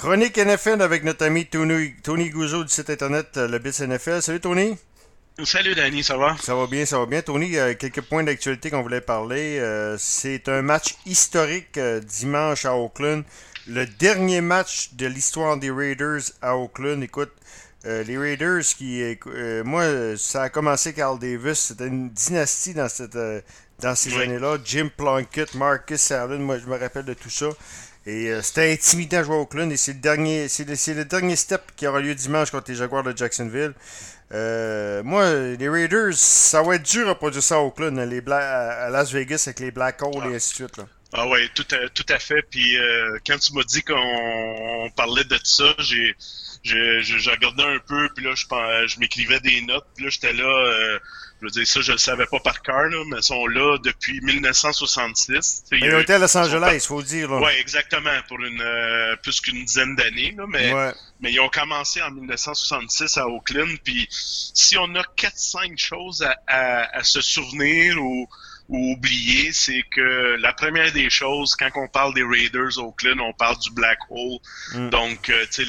Chronique NFL avec notre ami Tony Gouzeau du site internet Le Bits NFL. Salut Tony. Salut Danny, ça va? Ça va bien, ça va bien. Tony, quelques points d'actualité qu'on voulait parler. C'est un match historique dimanche à Oakland. Le dernier match de l'histoire des Raiders à Oakland. Écoute, les Raiders moi, ça a commencé Carl Davis. C'était une dynastie dans ces Oui. années-là. Jim Plunkett, Marcus Allen, moi je me rappelle de tout ça. Et c'était intimidant à jouer à Oakland et c'est le dernier step qui aura lieu dimanche contre les Jaguars de Jacksonville. Moi, les Raiders, ça va être dur à produire ça à Oakland, hein, à Las Vegas avec les Black Hole et Ah, ainsi de suite. Là. ah ouais, tout à fait. Puis quand tu m'as dit qu'on parlait de ça, j'ai regardé un peu, puis là je m'écrivais des notes, puis là j'étais là, je veux dire ça, je le savais pas par cœur, là, mais ils sont là depuis 1966. Tu sais, Mais ils ont été à Los ils sont pas. Angeles, il faut le dire. Là. Ouais, exactement, pour une plus qu'une dizaine d'années, là, Ouais. mais ils ont commencé en 1966 à Oakland, puis si on a quatre cinq choses à se souvenir ou oublier, c'est que la première des choses, quand on parle des Raiders Oakland, on parle du Black Hole. Mm. Donc, tu sais,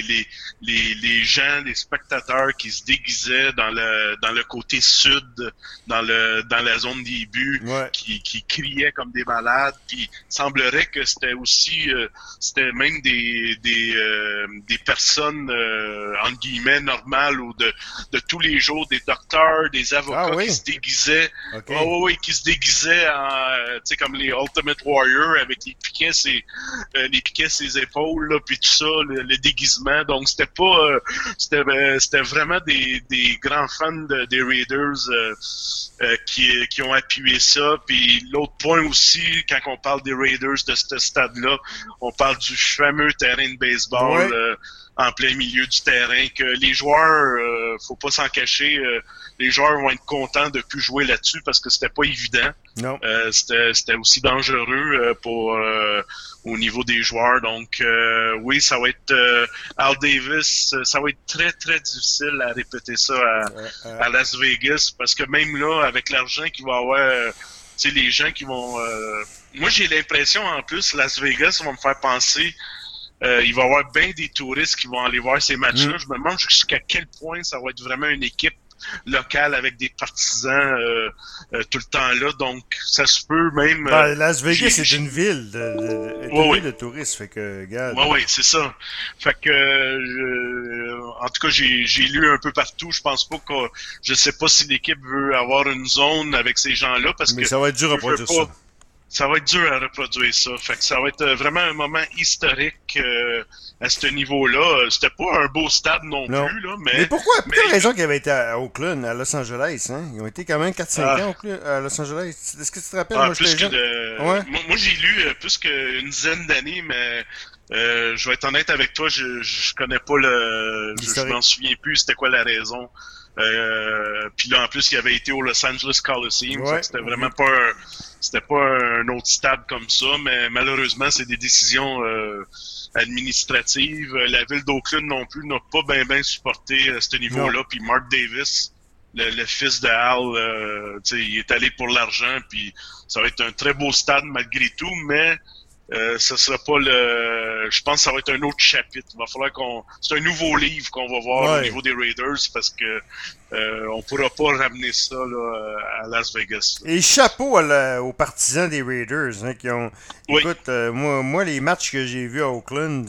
les gens, les spectateurs qui se déguisaient dans le côté sud, dans la zone des buts, Ouais. qui criaient comme des malades. Puis, semblerait que c'était aussi, c'était même des personnes, entre guillemets, normales ou de tous les jours, des docteurs, des Ah avocats qui oui? se déguisaient. OK. Ouais, ouais, ouais, qui se déguisait en, tu sais, comme les Ultimate Warrior avec les piquets ses épaules, là, puis tout ça, le déguisement. Donc, c'était vraiment des grands fans des Raiders qui ont appuyé ça. Puis l'autre point aussi, quand on parle des Raiders de ce stade-là, on parle du fameux terrain de baseball. Ouais. En plein milieu du terrain, que les joueurs, faut pas s'en cacher, les joueurs vont être contents de plus jouer là-dessus parce que c'était pas évident. Non. C'était aussi dangereux au niveau des joueurs. Donc oui, ça va être Al Davis, ça va être très très difficile à répéter ça Euh, euh, à Las Vegas parce que même là, avec l'argent qu'il va avoir, tu sais, les gens qui vont. Moi, j'ai l'impression en plus, Las Vegas va me faire penser. Il va y avoir bien des touristes qui vont aller voir ces matchs-là. mm. Je me demande jusqu'à quel point ça va être vraiment une équipe locale avec des partisans tout le temps là. Donc, ça se peut même. Ben, Las Vegas, j'ai, c'est j'ai- une ville est ouais, une ville ouais, de touristes. Fait que, regarde. ouais, ouais, c'est ça. Fait que, en tout cas, j'ai lu un peu partout. Je sais pas si l'équipe veut avoir une zone avec ces gens-là parce Mais que ça va être dur à je veux produire ça. pas. Ça va être dur à reproduire ça. Fait que ça va être vraiment un moment historique à ce niveau-là. C'était pas un beau stade non Non. plus, là, Mais pourquoi? Pour mais quelle raison qu'ils avaient été à Oakland, à Los Angeles, hein? Ils ont été quand même 4-5 ah, ans à Los Angeles. Est-ce que tu te rappelles? Moi, plus j'étais que jeune. Ouais. moi j'ai lu plus qu'une dizaine d'années, mais je vais être honnête avec toi, je connais pas je m'en L'historique. souviens plus c'était quoi la raison. Puis là en plus il avait été au Los Angeles Coliseum, fait Ouais. que c'était pas un autre stade comme ça, mais malheureusement c'est des décisions administratives. La ville d'Oakland non plus n'a pas bien supporté à ce Non. niveau-là. Puis Mark Davis, le fils de Al, tu sais, il est allé pour l'argent, puis ça va être un très beau stade malgré tout, mais ça sera pas le. Je pense que ça va être un autre chapitre. Il va falloir qu'on. C'est un nouveau livre qu'on va voir au Ouais. niveau des Raiders parce que on pourra pas ramener ça là, à Las Vegas. Là. Et chapeau aux partisans des Raiders, hein, qui ont. Oui, Écoute, moi, les matchs que j'ai vus à Oakland,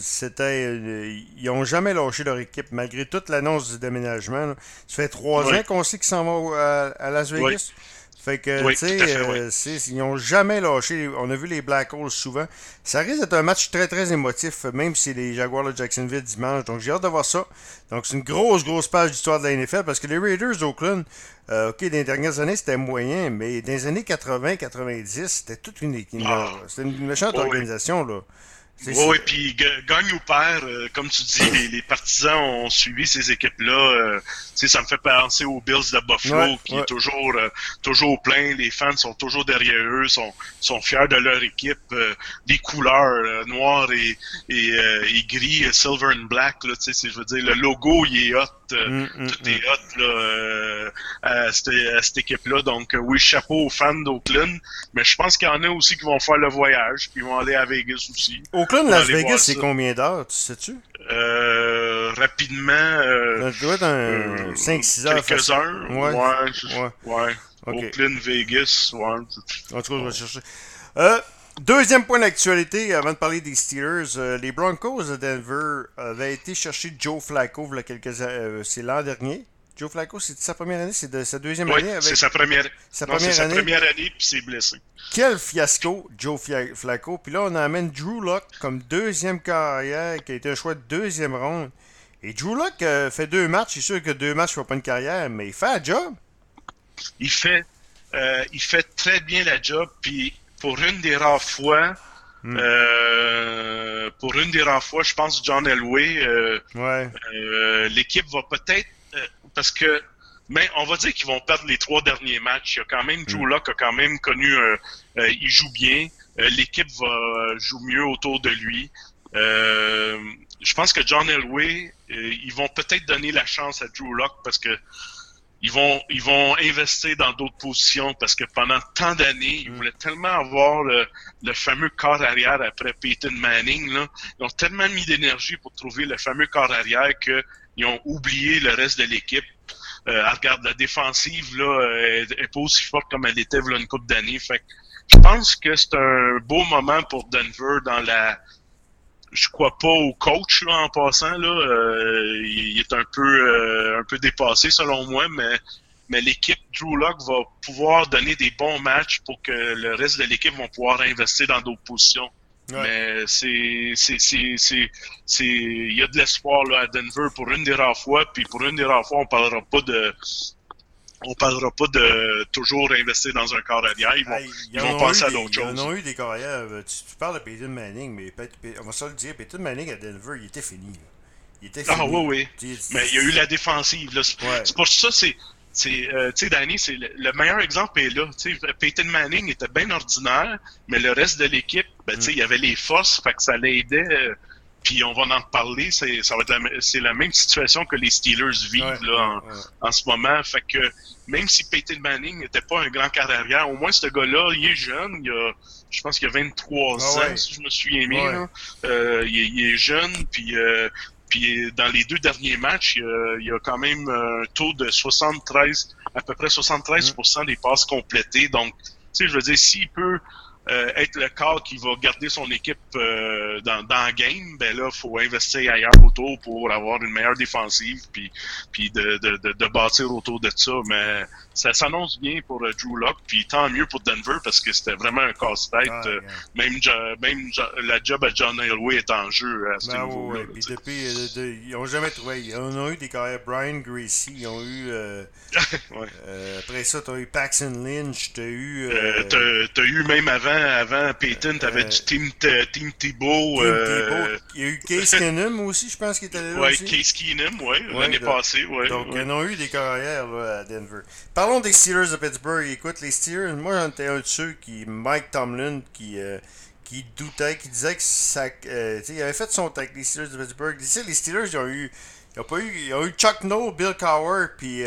ils ont jamais lâché leur équipe, malgré toute l'annonce du déménagement. Là. Ça fait 3 ans oui, qu'on sait qu'ils s'en vont à Las oui, Vegas. Fait que, oui, tu tout à sais, fait, oui. ils n'ont jamais lâché. On a vu les Black Holes souvent. Ça risque d'être un match très, très émotif, même si c'est les Jaguars de Jacksonville dimanche. Donc, j'ai hâte de voir ça. Donc, c'est une grosse, grosse page d'histoire de la NFL parce que les Raiders d'Oakland, OK, dans les dernières années, c'était moyen, mais dans les années 80-90, c'était toute une équipe. Ah, C'était une méchante oui, oui. organisation, là. Oui, oui, puis gagne ou perd, comme tu dis, les partisans ont suivi ces équipes-là. Tu sais, ça me fait penser aux Bills de Ouais, Buffalo, qui est ouais. toujours plein. Les fans sont toujours derrière eux, sont fiers de leur équipe. Les couleurs noires et gris, silver and black, là, tu sais, je veux dire, le logo, il est hot. tout est hot là, à cette équipe-là. Donc, oui, chapeau aux fans d'Oakland, mais je pense qu'il y en a aussi qui vont faire le voyage, puis ils vont aller à Vegas aussi. Oakland, Las Vegas, c'est combien d'heures, tu sais-tu? Rapidement, Ça doit être un 5-6 heures. quelques heures. Ouais. Okay. Oakland, Vegas, ouais. En tout cas, je vais chercher. Deuxième point d'actualité, avant de parler des Steelers, les Broncos de Denver avaient été chercher Joe Flacco c'est l'an dernier. Joe Flacco, c'est sa première année, c'est sa deuxième année avec... c'est sa première année. Première année, puis c'est blessé. Quel fiasco, Joe Flacco. Puis là, on amène Drew Lock comme deuxième carrière, qui a été un choix de deuxième ronde. Et Drew Lock fait 2 matchs, c'est sûr que 2 matchs ne font pas une carrière, mais il fait un job. Il fait très bien la job, puis pour une des rares fois, je pense John Elway, l'équipe va peut-être parce que on va dire qu'ils vont perdre les 3 derniers matchs. Il y a quand même Drew Lock a quand même connu il joue bien. L'équipe joue mieux autour de lui. Je pense que John Elway, ils vont peut-être donner la chance à Drew Lock parce que ils vont investir dans d'autres positions parce que pendant tant d'années, ils voulaient tellement avoir le fameux corps arrière après Peyton Manning, là. Ils ont tellement mis d'énergie pour trouver le fameux corps arrière qu'ils ont oublié le reste de l'équipe. Regarde, la défensive, là, elle est pas aussi forte comme elle était il y a une couple d'années. Fait que je pense que c'est un beau moment pour Denver dans je crois pas au coach là en passant là, il est un peu dépassé selon moi, mais l'équipe Drew Lock va pouvoir donner des bons matchs pour que le reste de l'équipe vont pouvoir investir dans d'autres positions. Ouais. Mais il y a de l'espoir là à Denver pour une des rares fois, puis pour une des rares fois on parlera pas de toujours investir dans un corps arrière. Ils vont penser à d'autres choses. Ils en ont eu des carrières. Tu parles de Peyton Manning, mais on va se le dire, Peyton Manning à Denver, il était fini. Là. Il était fini. Ah oui. Mais il y a eu la défensive. Là. C'est pour ça, tu sais, Danny, le meilleur exemple est là. Peyton Manning était bien ordinaire, mais le reste de l'équipe, il y avait les forces, fait que ça l'aidait. Puis on va en reparler, c'est la même situation que les Steelers vivent en ce moment. Fait que même si Peyton Manning n'était pas un grand carrière, au moins ce gars-là, il est jeune, je pense qu'il a 23 ans, si je me souviens bien. Il est jeune, puis dans les 2 derniers matchs, il y a quand même un taux de à peu près 73% des passes complétées. Donc, tu sais, je veux dire, s'il peut être le corps qui va garder son équipe dans le game, ben là, faut investir ailleurs autour pour avoir une meilleure défensive puis de bâtir autour de ça. Mais ça s'annonce bien pour Drew Lock, puis tant mieux pour Denver parce que c'était vraiment un casse-tête. Même la job à John Elway est en jeu à ce niveau-là. Puis depuis, ils n'ont jamais trouvé. Ils ont eu des carrières. Brian Gracie, ils ont eu. Après ça, tu as eu Paxton Lynch, tu as eu. T'as eu même avant Peyton, t'avais du Tim Tebow. Il y a eu Case Keenum aussi, je pense qu'il était là aussi. Case Keenum, l'année passée. Donc, ils en ont eu des carrières là, à Denver. Parlons des Steelers de Pittsburgh. Écoute, les Steelers, moi j'en étais un de ceux Mike Tomlin, qui doutait, qui disait que ça. Il avait fait son temps avec les Steelers de Pittsburgh. Les Steelers, ils ont eu Chuck Noll, Bill Cowher, puis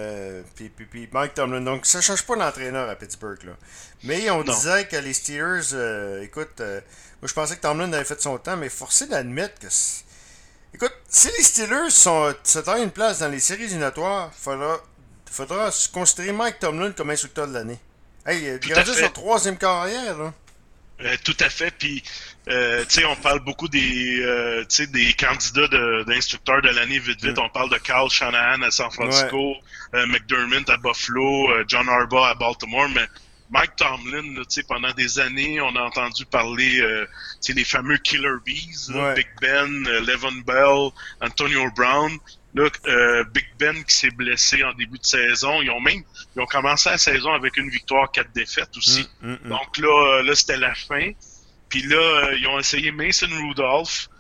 Mike Tomlin. Donc, ça ne change pas l'entraîneur à Pittsburgh. Là. Mais on disait que les Steelers, écoute, moi je pensais que Tomlin avait fait son temps, mais forcé d'admettre que. Écoute, si les Steelers se taillent une place dans les séries éliminatoires, il faudra considérer Mike Tomlin comme instructeur de l'année. Hey, il reste son 3e carrière, là. Tout à fait. Puis, tu sais, on parle beaucoup des candidats d'instructeurs de l'année vite. On parle de Kyle Shanahan à San Francisco, McDermott à Buffalo, John Harbaugh à Baltimore, mais Mike Tomlin, tu sais, pendant des années, on a entendu parler, tu sais, les fameux Killer Bees, Big Ben, Le'Veon Bell, Antonio Brown. Là, Big Ben qui s'est blessé en début de saison. Ils ont commencé la saison avec une victoire, 4 défaites aussi. Donc là, c'était la fin. Puis là, ils ont essayé Mason Rudolph,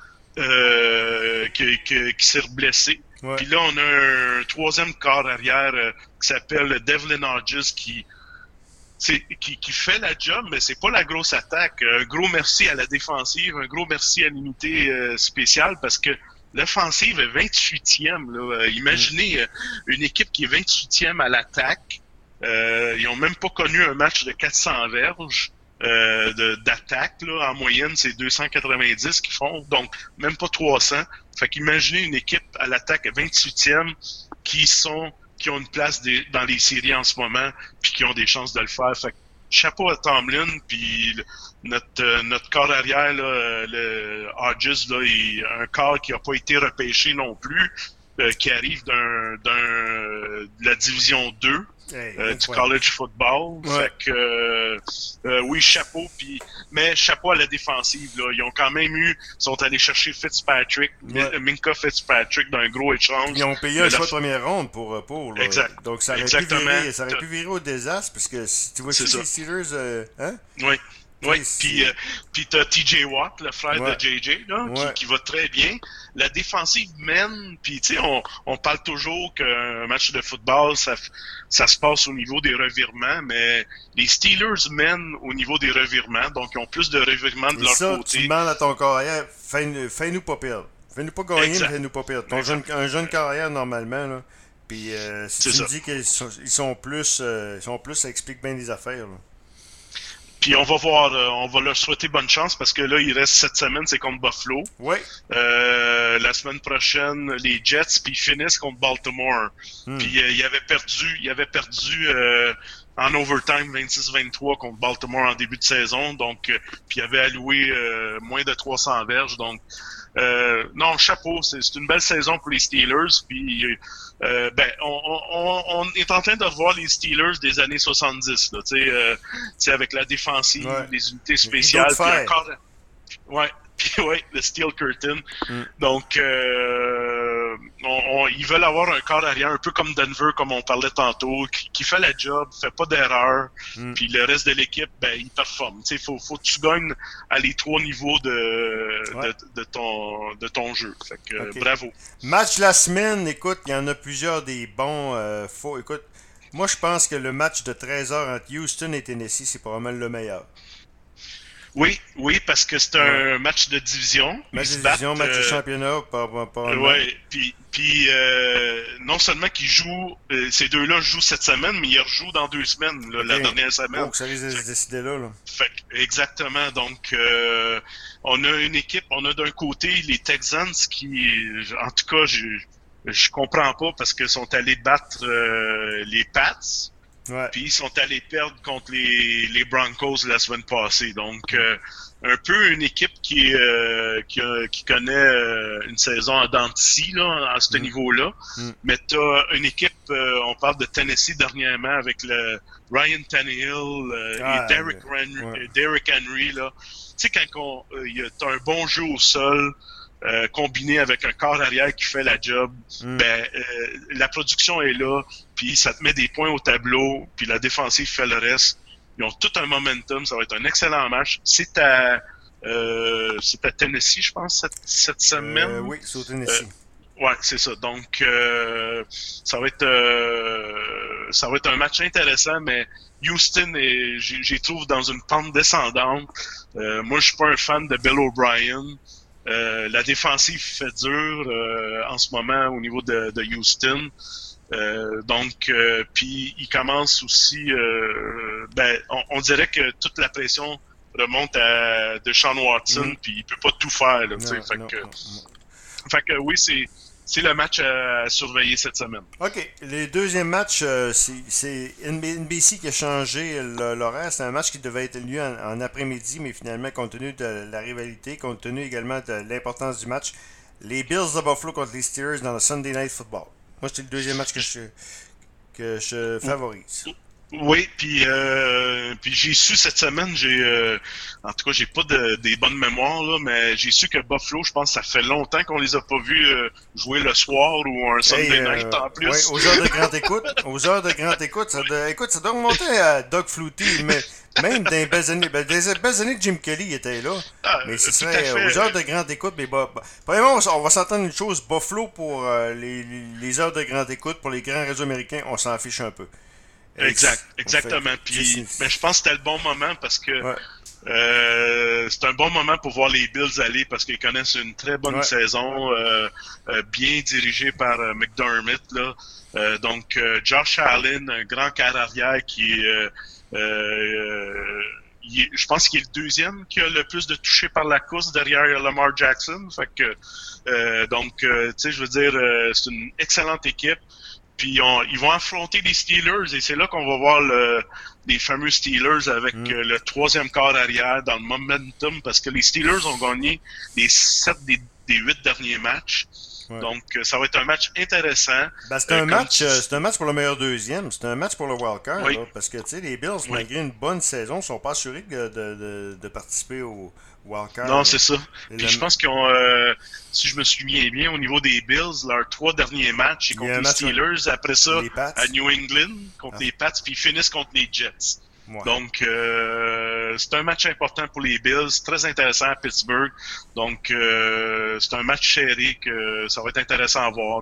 qui s'est blessé. Puis là, on a un 3e quart arrière qui s'appelle Devlin Hodges qui fait la job, mais c'est pas la grosse attaque. Un gros merci à la défensive, un gros merci à l'unité spéciale parce que l'offensive est 28e. Là. Imaginez une équipe qui est 28e à l'attaque. Ils ont même pas connu un match de 400 verges d'attaque. Là. En moyenne, c'est 290 qu'ils font, donc même pas 300. Fait qu'imaginez une équipe à l'attaque à 28e qui ont une place dans les séries en ce moment, puis qui ont des chances de le faire. Fait que chapeau à Tomlin, puis notre corps arrière, là, le Hodges, là, un corps qui n'a pas été repêché non plus, qui arrive de la division 2. Du college football. Ouais. Fait que oui, chapeau. Mais chapeau à la défensive. Là. Ils ont quand même sont allés chercher Fitzpatrick, Minka Fitzpatrick d'un gros échange. Ils ont payé un choix de première ronde pour là. Exact. Donc ça aurait pu virer au désastre, parce que si tu vois si les Steelers, hein? Oui. Oui, puis t'as TJ Watt, le frère de JJ, là, qui va très bien. La défensive mène, puis tu sais, on parle toujours qu'un match de football, ça se passe au niveau des revirements, mais les Steelers mènent au niveau des revirements, donc ils ont plus de revirements de leur côté. Tu demandes à ton carrière, fais-nous pas perdre. Fais-nous pas gagner, mais fais-nous pas perdre. Un jeune carrière, normalement, là. Puis si tu me dis qu'ils sont plus, ça explique bien des affaires, là. Puis on va voir, on va leur souhaiter bonne chance parce que là, il reste cette semaine, c'est contre Buffalo. Oui. La semaine prochaine, les Jets, puis ils finissent contre Baltimore. Puis il avait perdu en overtime 26-23 contre Baltimore en début de saison. Donc, puis il avait alloué moins de 300 verges. Donc, non, chapeau, c'est une belle saison pour les Steelers. Puis on est en train de revoir les Steelers des années 70, là, tu sais, avec la défensive, les unités spéciales, puis encore, le Steel Curtain. Donc, ils veulent avoir un corps arrière un peu comme Denver, comme on parlait tantôt, qui fait la job, fait pas d'erreur, puis le reste de l'équipe, il performe. Tu sais, faut que tu gagnes à les 3 niveaux de ton jeu. Fait que, bravo. Match de la semaine, écoute, il y en a plusieurs des bons. Écoute, moi je pense que le match de 13h entre Houston et Tennessee, c'est probablement le meilleur. Oui, parce que c'est un match de division. Match de championnat. Oui, puis non seulement qu'ils jouent, ces deux-là jouent cette semaine, mais ils rejouent dans 2 semaines, là, la dernière semaine. Oh, que ça risque de se décider là. Exactement. Donc, on a une équipe, on a d'un côté les Texans qui, en tout cas, je comprends pas parce qu'ils sont allés battre les Pats. Puis ils sont allés perdre contre les Broncos la semaine passée. Donc, un peu une équipe qui connaît une saison en dents de scie, là, à ce niveau-là. Mais t'as une équipe, on parle de Tennessee dernièrement avec le Ryan Tannehill et Derrick Henry. Là. Tu sais, quand t'as un bon jeu au sol, combiné avec un corps arrière qui fait la job, la production est là, puis ça te met des points au tableau, puis la défensive fait le reste. Ils ont tout un momentum, ça va être un excellent match. C'est à Tennessee, je pense, cette semaine. Oui, c'est au Tennessee. Ouais, c'est ça. Donc, ça va être un match intéressant, mais Houston j'y trouve dans une pente descendante. Moi, je suis pas un fan de Bill O'Brien. La défensive fait dur en ce moment au niveau de Houston. Donc, puis il commence aussi, on dirait que toute la pression remonte à Deshaun Watson, puis il peut pas tout faire. Là, fait que oui, c'est le match à surveiller cette semaine. OK. Le deuxième match, c'est NBC qui a changé l'horaire. C'est un match qui devait être lieu en après-midi, mais finalement, compte tenu de la rivalité, compte tenu également de l'importance du match, les Bills de Buffalo contre les Steelers dans le Sunday Night Football. Moi, c'est le deuxième match que je favorise. Oui, puis j'ai su cette semaine, en tout cas, j'ai pas des bonnes mémoires, là, mais j'ai su que Buffalo, je pense que ça fait longtemps qu'on les a pas vus jouer le soir ou un Sunday night en plus. Oui, aux heures de grande écoute. Ça doit remonter à Doug Flutie, mais même dans les belles années, que Jim Kelly était là. Mais ce serait aux heures de grande écoute. Mais premièrement, on va s'entendre une chose, Buffalo pour les heures de grande écoute, pour les grands réseaux américains, on s'en fiche un peu. Exactement. Puis, mais je pense que c'était le bon moment parce que C'est un bon moment pour voir les Bills aller parce qu'ils connaissent une très bonne Ouais. saison, bien dirigée par McDermott. Là. Josh Allen, un grand quart arrière qui est, je pense qu'il est le deuxième qui a le plus de touchés par la course derrière Lamar Jackson. Fait que, tu sais, je veux dire, c'est une excellente équipe. Puis ils vont affronter les Steelers et c'est là qu'on va voir les fameux Steelers avec le troisième quart arrière dans le momentum parce que les Steelers ont gagné les 7 des 8 derniers matchs. Ouais. Donc, ça va être un match intéressant. Ben, c'est un match pour le meilleur deuxième. C'est un match pour le wildcard. Oui. Là, parce que les Bills, malgré une bonne saison, ne sont pas assurés de participer au wildcard. Non, là. c'est ça. Puis je pense qu'ils ont, si je me souviens bien, au niveau des Bills, leurs 3 derniers matchs, c'est contre les Steelers. Après ça, à New England, contre les Pats, puis ils finissent contre les Jets. Ouais. Donc, c'est un match important pour les Bills, très intéressant à Pittsburgh. Donc, c'est un match serré que ça va être intéressant à voir.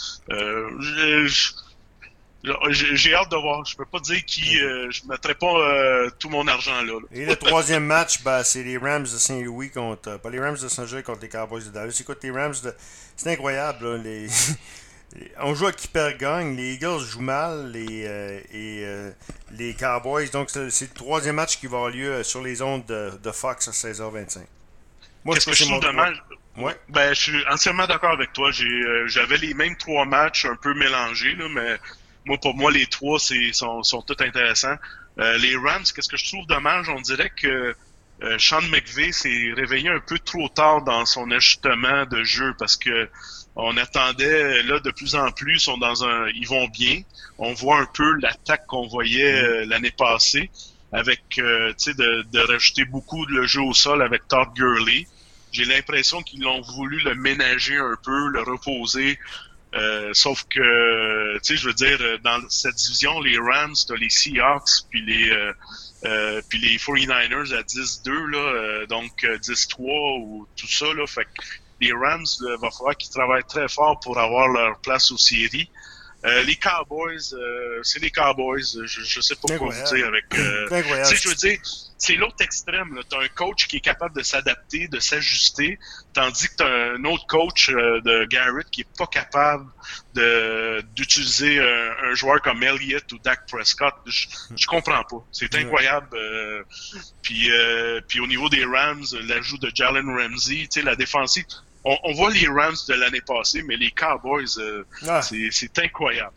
J'ai hâte de voir. Je peux pas dire qui. Je mettrai pas tout mon argent là. Et le troisième match, c'est les Rams de Saint-Louis contre. Pas les Rams de Saint-Louis contre les Cowboys de Dallas. Écoute, les Rams de. C'est incroyable, là. On joue à qui perd gagne. Les Eagles jouent mal. Les Cowboys. Donc, c'est le troisième match qui va avoir lieu sur les ondes de Fox à 16h25. Moi, qu'est-ce que je trouve dommage? Ouais. Ben, je suis entièrement d'accord avec toi. J'avais les mêmes 3 matchs un peu mélangés, là, mais pour moi, les 3 sont tous intéressants. Les Rams, qu'est-ce que je trouve dommage? On dirait que Sean McVay s'est réveillé un peu trop tard dans son ajustement de jeu parce que on attendait, là, de plus en plus, ils vont bien. On voit un peu l'attaque qu'on voyait l'année passée avec, tu sais, de rajouter beaucoup le jeu au sol avec Todd Gurley. J'ai l'impression qu'ils ont voulu le ménager un peu, le reposer. Sauf que, tu sais, je veux dire, dans cette division, les Rams, t'as les Seahawks, puis les 49ers à 10-2, là, donc 10-3 ou tout ça, là. Fait que les Rams, il va falloir qu'ils travaillent très fort pour avoir leur place aux séries. Les Cowboys, c'est les Cowboys. Je sais pas quoi vous dire avec. Tu sais, je veux dire, c'est l'autre extrême. Tu as un coach qui est capable de s'adapter, de s'ajuster, tandis que tu as un autre coach de Garrett qui est pas capable d'utiliser un joueur comme Elliott ou Dak Prescott. Je comprends pas. C'est incroyable. Puis au niveau des Rams, l'ajout de Jalen Ramsey, tu sais, la défensive. On voit les Rams de l'année passée, mais les Cowboys, c'est incroyable.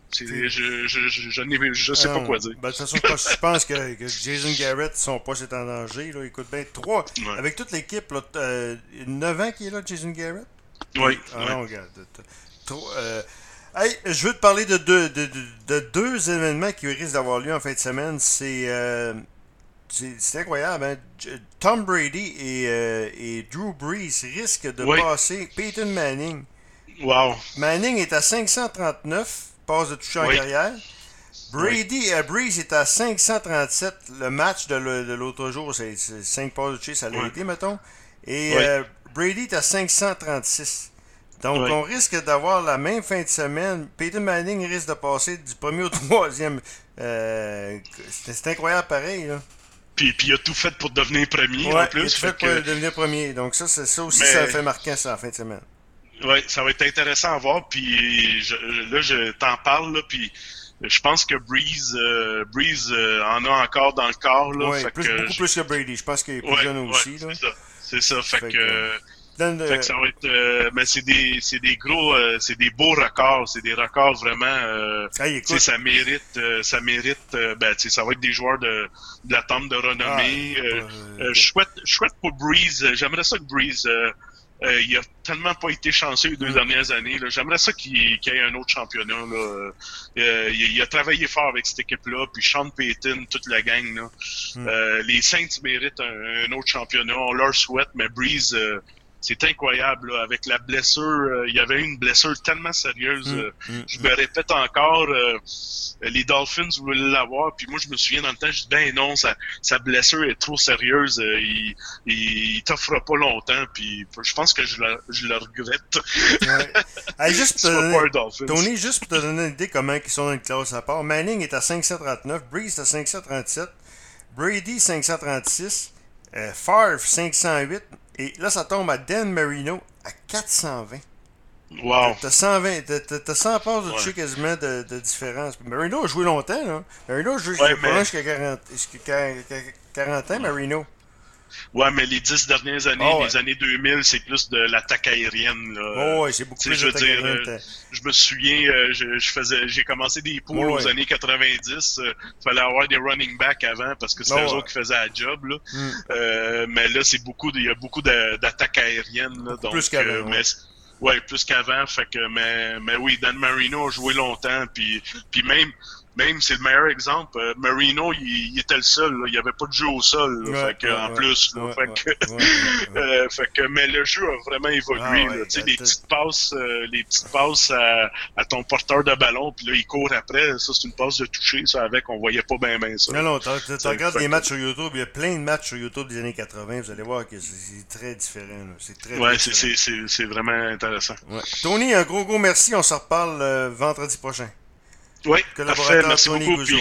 Je sais pas quoi dire. Ben, de toute façon, je pense que Jason Garrett, son poste est en danger. Là. Écoute, avec toute l'équipe, là, 9 ans qu'il est là, Jason Garrett? Oui. Non, regarde. Hey, je veux te parler de deux événements qui risquent d'avoir lieu en fin de semaine. C'est incroyable, hein? Tom Brady et Drew Brees risquent de passer Peyton Manning. Wow. Manning est à 539, passe de toucher en carrière. Brees est à 537. Le match de l'autre jour, c'est 5 passes de toucher, ça l'a été, mettons. Et Brady est à 536. Donc, on risque d'avoir la même fin de semaine. Peyton Manning risque de passer du premier au troisième. C'est incroyable pareil, là. Puis il a tout fait pour devenir premier en plus. Il a tout fait pour devenir premier. Donc ça aussi, ça fait marquant ça en fin de semaine. Oui, ça va être intéressant à voir. Puis je t'en parle, là, puis je pense que Breeze en a encore dans le corps. Là, beaucoup plus que Brady. Je pense qu'il est plus jeune aussi. Là. C'est ça. Fait que ça va être, mais c'est des gros, c'est des beaux records, c'est des records vraiment. Ça mérite, ça va être des joueurs de la tente de renommée. Je souhaite pour Breeze. J'aimerais ça que Breeze, il a tellement pas été chanceux les 2 dernières années. Là. J'aimerais ça qu'il y ait un autre championnat. Là. Il a travaillé fort avec cette équipe-là, puis Sean Payton, toute la gang. Là. Les Saints méritent un autre championnat. On leur souhaite, mais Breeze. C'est incroyable, là, avec la blessure. Il y avait une blessure tellement sérieuse. Je me répète encore, les Dolphins voulaient l'avoir. Puis moi, je me souviens dans le temps, je dis, ben non, sa blessure est trop sérieuse. Il t'offrera pas longtemps. Puis je pense que je le regrette. Hey, Tony, juste pour te donner une idée comment ils sont dans une classe à part. Manning est à 539, Brees est à 537, Brady 536. Favre, 508. Et là, ça tombe à Dan Marino à 420. Wow. T'as 120, t'as 100 passes de Ouais. toucher quasiment de différence. Marino a joué longtemps, là. Marino a joué Ouais, mais, jusqu'à 40 ans, Marino. ouais, mais les 10 dernières années, Oh, ouais. les années 2000, c'est plus de l'attaque aérienne, là. Oh, ouais, c'est beaucoup Tu sais, plus je veux d'attaque dire, aérienne. je me souviens, j'ai commencé des poules Oh, aux ouais. années 90. Fallait avoir des running backs avant parce que c'était Oh, eux ouais. autres qui faisaient la job, là. Hmm. Mais là, il y a beaucoup d'attaques aériennes, là, Beaucoup donc, plus qu'avant, ouais. ouais, plus qu'avant. Fait que, mais oui, Dan Marino a joué longtemps, puis même c'est le meilleur exemple. Marino, il était le seul, là. Il n'y avait pas de jeu au sol, là. Ouais, Fait que, ouais, en ouais. plus, là. Ouais, Fait ouais, que, ouais, ouais, ouais. fait que, mais le jeu a vraiment Ah, évolué, là. ouais. Tu sais, les petites passes à ton porteur de ballon, puis là, il court après. Ça, c'est une passe de toucher, ça, avec, on voyait pas bien ça, Non, là. non, tu Tu sais, regardes fait des que, matchs sur YouTube, il y a plein de matchs sur YouTube des années 80, vous allez voir que c'est très différent, là. C'est très, très ouais, différent. c'est vraiment intéressant. Ouais. Tony, un gros merci, on se reparle vendredi prochain. Oui, parfait. Collaborateur Merci Tony beaucoup. Guzzo. Puis